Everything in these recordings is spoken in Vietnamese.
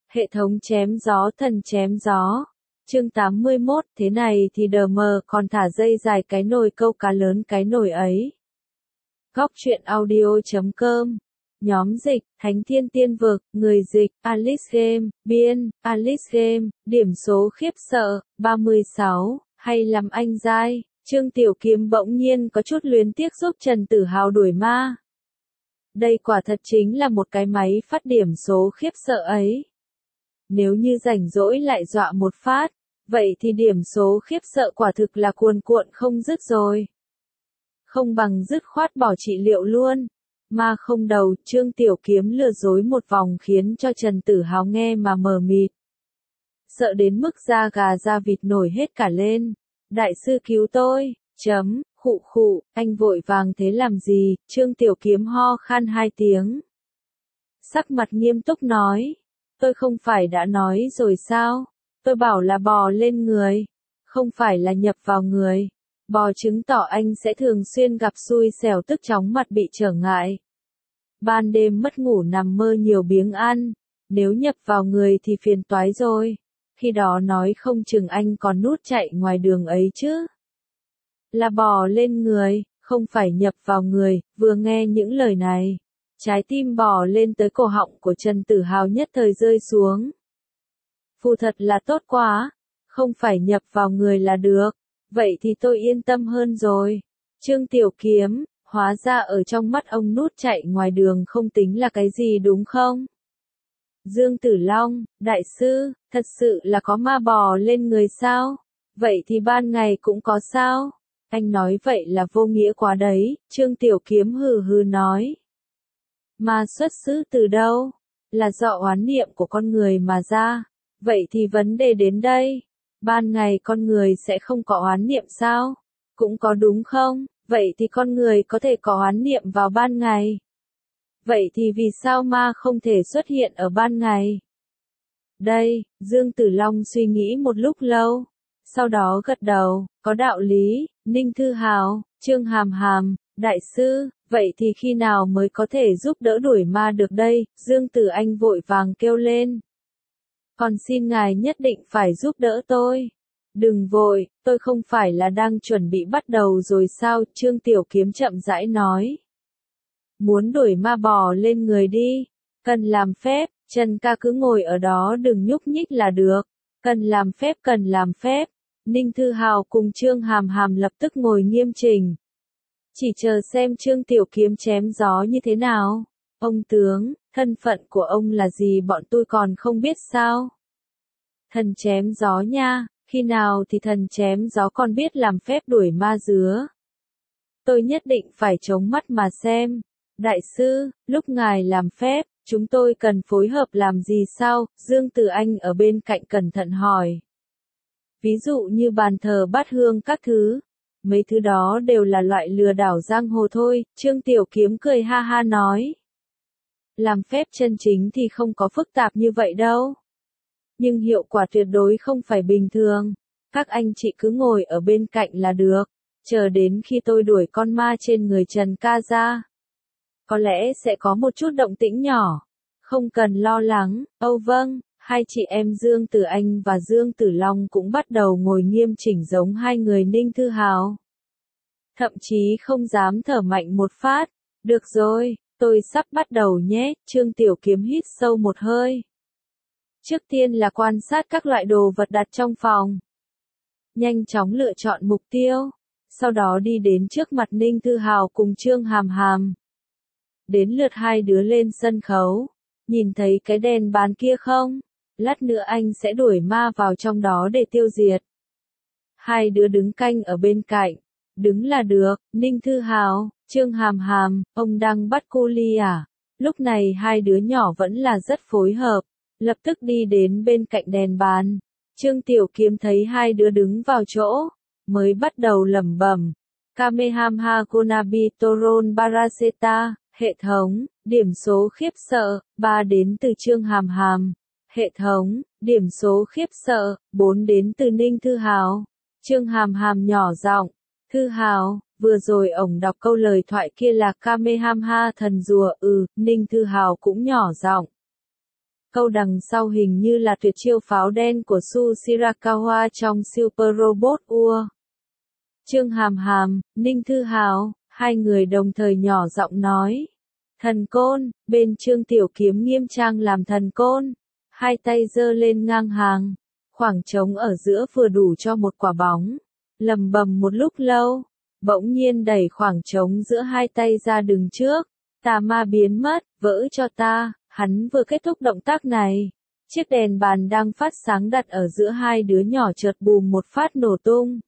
Hệ thống chém gió thần chém gió. Chương 81, thế này thì đờ mờ còn thả dây dài cái nồi câu cá lớn cái nồi ấy. Góc truyện audio.com. Nhóm dịch, Thánh Thiên Tiên Vực, người dịch, Alice Game, biên, Alice Game, điểm số khiếp sợ, 36, hay làm anh dai. Trương Tiểu Kiếm bỗng nhiên có chút luyến tiếc giúp Trần Tử Hào đuổi ma. Đây quả thật chính là một cái máy phát điểm số khiếp sợ ấy. Nếu như rảnh rỗi lại dọa một phát, vậy thì điểm số khiếp sợ quả thực là cuồn cuộn không dứt rồi. Không bằng dứt khoát bỏ trị liệu luôn. Ma không đầu, Trương Tiểu Kiếm lừa dối một vòng khiến cho Trần Tử Hào nghe mà mờ mịt. Sợ đến mức da gà da vịt nổi hết cả lên. Đại sư cứu tôi, khụ khụ, anh vội vàng thế làm gì, Trương Tiểu Kiếm ho khan 2 tiếng. Sắc mặt nghiêm túc nói, tôi không phải đã nói rồi sao, tôi bảo là bò lên người, không phải là nhập vào người. Bò chứng tỏ anh sẽ thường xuyên gặp xui xẻo tức chóng mặt bị trở ngại. Ban đêm mất ngủ nằm mơ nhiều biếng ăn, nếu nhập vào người thì phiền toái rồi. Khi đó nói không chừng anh còn nút chạy ngoài đường ấy chứ. Là bò lên người, không phải nhập vào người, vừa nghe những lời này. Trái tim bò lên tới cổ họng của Trần Tử Hào nhất thời rơi xuống. Phù thật là tốt quá, không phải nhập vào người là được, vậy thì tôi yên tâm hơn rồi. Trương Tiểu Kiếm, hóa ra ở trong mắt ông nút chạy ngoài đường không tính là cái gì đúng không? Dương Tử Long, đại sư, thật sự là có ma bò lên người sao? Vậy thì ban ngày cũng có sao? Anh nói vậy là vô nghĩa quá đấy, Trương Tiểu Kiếm hừ hừ nói. Ma xuất xứ từ đâu? Là do oán niệm của con người mà ra. Vậy thì vấn đề đến đây. Ban ngày con người sẽ không có oán niệm sao? Cũng có đúng không? Vậy thì con người có thể có oán niệm vào ban ngày. Vậy thì vì sao ma không thể xuất hiện ở ban ngày? Đây, Dương Tử Long suy nghĩ một lúc lâu. Sau đó gật đầu, có đạo lý, Ninh Thư Hào, Trương Hàm Hàm, đại sư, vậy thì khi nào mới có thể giúp đỡ đuổi ma được đây? Dương Tử Anh vội vàng kêu lên. Còn xin ngài nhất định phải giúp đỡ tôi. Đừng vội, tôi không phải là đang chuẩn bị bắt đầu rồi sao? Trương Tiểu Kiếm chậm rãi nói. Muốn đuổi ma bò lên người đi. Cần làm phép, Trần ca cứ ngồi ở đó đừng nhúc nhích là được. Cần làm phép cần làm phép. Ninh Thư Hào cùng Trương Hàm Hàm lập tức ngồi nghiêm chỉnh. Chỉ chờ xem Trương Tiểu Kiếm chém gió như thế nào. Ông tướng, thân phận của ông là gì bọn tôi còn không biết sao? Thần chém gió nha, khi nào thì thần chém gió còn biết làm phép đuổi ma dứa. Tôi nhất định phải chống mắt mà xem. Đại sư, lúc ngài làm phép, chúng tôi cần phối hợp làm gì sao? Dương Tử Anh ở bên cạnh cẩn thận hỏi. Ví dụ như bàn thờ bát hương các thứ. Mấy thứ đó đều là loại lừa đảo giang hồ thôi, Trương Tiểu Kiếm cười ha ha nói. Làm phép chân chính thì không có phức tạp như vậy đâu. Nhưng hiệu quả tuyệt đối không phải bình thường. Các anh chị cứ ngồi ở bên cạnh là được. Chờ đến khi tôi đuổi con ma trên người Trần ca ra. Có lẽ sẽ có một chút động tĩnh nhỏ. Không cần lo lắng. Âu vâng, hai chị em Dương Tử Anh và Dương Tử Long cũng bắt đầu ngồi nghiêm chỉnh giống hai người Ninh Thư Hào. Thậm chí không dám thở mạnh một phát. Được rồi, tôi sắp bắt đầu nhé. Trương Tiểu Kiếm hít sâu một hơi. Trước tiên là quan sát các loại đồ vật đặt trong phòng. Nhanh chóng lựa chọn mục tiêu. Sau đó đi đến trước mặt Ninh Thư Hào cùng Trương Hàm Hàm. Đến lượt hai đứa lên sân khấu. Nhìn thấy cái đèn bàn kia không? Lát nữa anh sẽ đuổi ma vào trong đó để tiêu diệt. Hai đứa đứng canh ở bên cạnh. Đứng là được, Ninh Thư Hào, Trương Hàm Hàm, ông đang bắt cô Ly à? Lúc này hai đứa nhỏ vẫn là rất phối hợp. Lập tức đi đến bên cạnh đèn bàn. Trương Tiểu Kiếm thấy hai đứa đứng vào chỗ. Mới bắt đầu lẩm bẩm. Kamehameha Konabi Toron Baraseta, hệ thống, điểm số khiếp sợ, 3 đến từ Trương Hàm Hàm. Hệ thống, điểm số khiếp sợ, 4 đến từ Ninh Thư Hào. Trương Hàm Hàm nhỏ giọng. Thư Hào, vừa rồi ổng đọc câu lời thoại kia là Kamehameha thần rùa, Ninh Thư Hào cũng nhỏ giọng. Câu đằng sau hình như là tuyệt chiêu pháo đen của Su Shirakawa trong Super Robot Ua. Trương Hàm Hàm, Ninh Thư Hào, hai người đồng thời nhỏ giọng nói. Thần côn, bên Trương Tiểu Kiếm nghiêm trang làm thần côn. Hai tay giơ lên ngang hàng. Khoảng trống ở giữa vừa đủ cho một quả bóng. Lầm bầm một lúc lâu. Bỗng nhiên đẩy khoảng trống giữa hai tay ra đường trước. Tà ma biến mất, vỡ cho ta. Hắn vừa kết thúc động tác này. Chiếc đèn bàn đang phát sáng đặt ở giữa hai đứa nhỏ chợt bùm một phát nổ tung.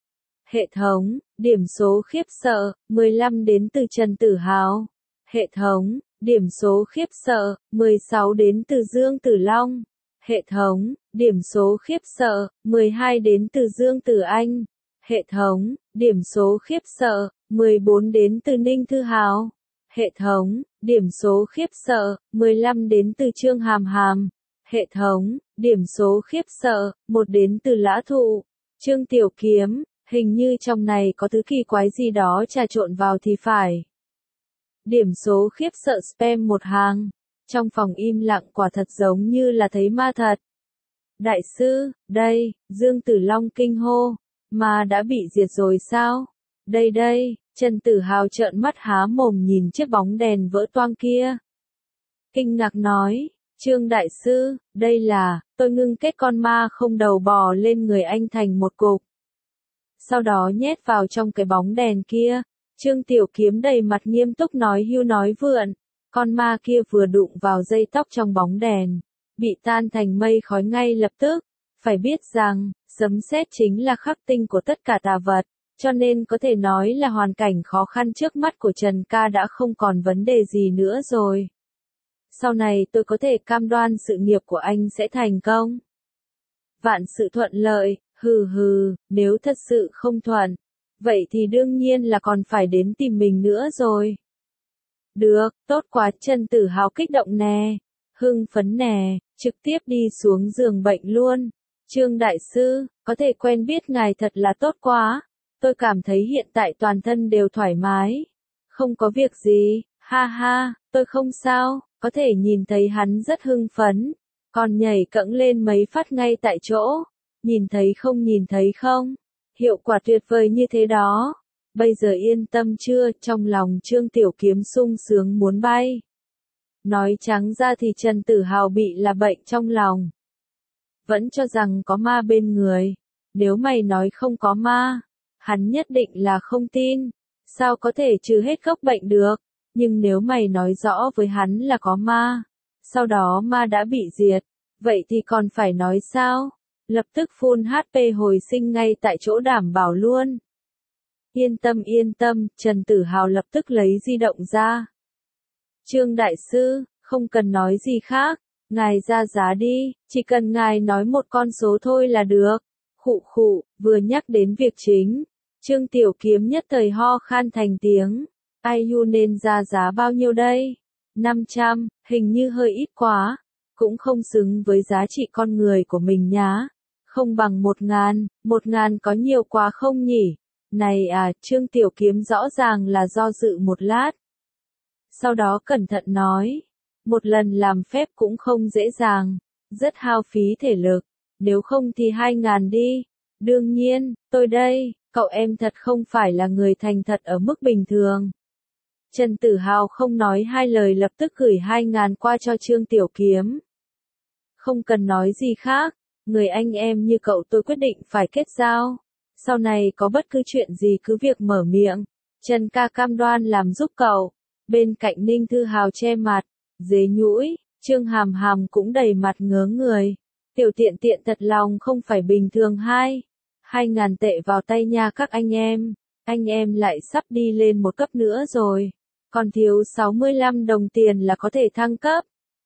Hệ thống, điểm số khiếp sợ, 15 đến từ Trần Tử Hào. Hệ thống, điểm số khiếp sợ, 16 đến từ Dương Tử Long. Hệ thống, điểm số khiếp sợ, 12 đến từ Dương Tử Anh. Hệ thống, điểm số khiếp sợ, 14 đến từ Ninh Thư Hào. Hệ thống, điểm số khiếp sợ, 15 đến từ Trương Hàm Hàm. Hệ thống, điểm số khiếp sợ, 1 đến từ Lã Thụ. Trương Tiểu Kiếm, hình như trong này có thứ kỳ quái gì đó trà trộn vào thì phải. Điểm số khiếp sợ spam một hàng. Trong phòng im lặng quả thật giống như là thấy ma thật. Đại sư, đây, Dương Tử Long kinh hô. Mà đã bị diệt rồi sao? Đây đây, Trần Tử Hào trợn mắt há mồm nhìn chiếc bóng đèn vỡ toang kia. Kinh ngạc nói, Trương Đại Sư, đây là, tôi ngưng kết con ma không đầu bò lên người anh thành một cục. Sau đó nhét vào trong cái bóng đèn kia. Trương Tiểu Kiếm đầy mặt nghiêm túc nói hưu nói vượn. Con ma kia vừa đụng vào dây tóc trong bóng đèn. Bị tan thành mây khói ngay lập tức. Phải biết rằng, sấm sét chính là khắc tinh của tất cả tà vật. Cho nên có thể nói là hoàn cảnh khó khăn trước mắt của Trần ca đã không còn vấn đề gì nữa rồi. Sau này tôi có thể cam đoan sự nghiệp của anh sẽ thành công. Vạn sự thuận lợi, hừ hừ, nếu thật sự không thuận. Vậy thì đương nhiên là còn phải đến tìm mình nữa rồi. Được, tốt quá, Trần Tử Hào kích động nè. Hưng phấn nè, trực tiếp đi xuống giường bệnh luôn. Trương Đại Sư, có thể quen biết ngài thật là tốt quá. Tôi cảm thấy hiện tại toàn thân đều thoải mái. Không có việc gì, ha ha, tôi không sao, có thể nhìn thấy hắn rất hưng phấn. Còn nhảy cẫng lên mấy phát ngay tại chỗ. Nhìn thấy không? Hiệu quả tuyệt vời như thế đó. Bây giờ yên tâm chưa? Trong lòng Trương Tiểu Kiếm sung sướng muốn bay. Nói trắng ra thì Trần Tử Hào bị là bệnh trong lòng. Vẫn cho rằng có ma bên người. Nếu mày nói không có ma, hắn nhất định là không tin. Sao có thể trừ hết gốc bệnh được? Nhưng nếu mày nói rõ với hắn là có ma, sau đó ma đã bị diệt, vậy thì còn phải nói sao? Lập tức full HP hồi sinh ngay tại chỗ đảm bảo luôn. Yên tâm, Trần Tử Hào lập tức lấy di động ra. Trương Đại Sư, không cần nói gì khác, ngài ra giá đi, chỉ cần ngài nói một con số thôi là được. Khụ khụ, vừa nhắc đến việc chính, Trương Tiểu Kiếm nhất thời ho khan thành tiếng. IU nên ra giá bao nhiêu đây? 500, hình như hơi ít quá, cũng không xứng với giá trị con người của mình nhá. Không bằng 1.000, 1.000 có nhiều quá không nhỉ? Này à, Trương Tiểu Kiếm rõ ràng là do dự một lát. Sau đó cẩn thận nói, một lần làm phép cũng không dễ dàng, rất hao phí thể lực, nếu không thì 2.000 đi. Đương nhiên, tôi đây, cậu em thật không phải là người thành thật ở mức bình thường. Trần Tử Hào không nói hai lời lập tức gửi 2.000 qua cho Trương Tiểu Kiếm. Không cần nói gì khác, người anh em như cậu tôi quyết định phải kết giao. Sau này có bất cứ chuyện gì cứ việc mở miệng. Trần ca cam đoan làm giúp cậu. Bên cạnh Ninh Thư Hào che mặt, dế nhũi, Trương Hàm Hàm cũng đầy mặt ngớ người. Tiểu tiện tiện thật lòng không phải bình thường 2.000 tệ vào tay nha các anh em lại sắp đi lên một cấp nữa rồi. Còn thiếu 65 đồng tiền là có thể thăng cấp.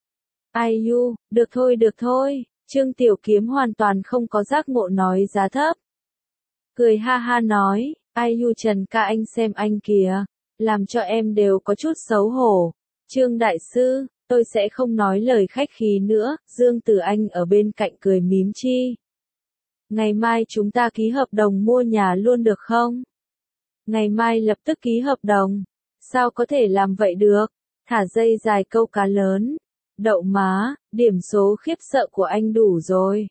IU, được thôi, Trương Tiểu Kiếm hoàn toàn không có giác ngộ nói giá thấp. Cười ha ha nói, IU Trần ca anh xem anh kìa, làm cho em đều có chút xấu hổ. Trương Đại Sư, tôi sẽ không nói lời khách khí nữa, Dương Tử Anh ở bên cạnh cười mím chi. Ngày mai chúng ta ký hợp đồng mua nhà luôn được không? Ngày mai lập tức ký hợp đồng. Sao có thể làm vậy được? Thả dây dài câu cá lớn. Đậu má, điểm số khiếp sợ của anh đủ rồi.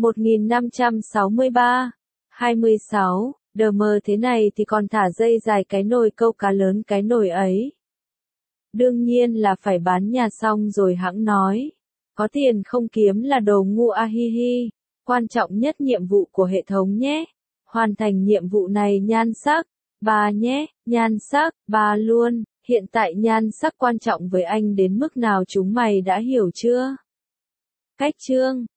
1563. 26. Đờ mờ thế này thì còn thả dây dài cái nồi câu cá lớn cái nồi ấy. Đương nhiên là phải bán nhà xong rồi hẵng nói. Có tiền không kiếm là đồ ngu a hi hi. Quan trọng nhất nhiệm vụ của hệ thống nhé. Hoàn thành nhiệm vụ này nhan sắc. Ba nhé, nhan sắc, ba luôn. Hiện tại nhan sắc quan trọng với anh đến mức nào chúng mày đã hiểu chưa? Cách chương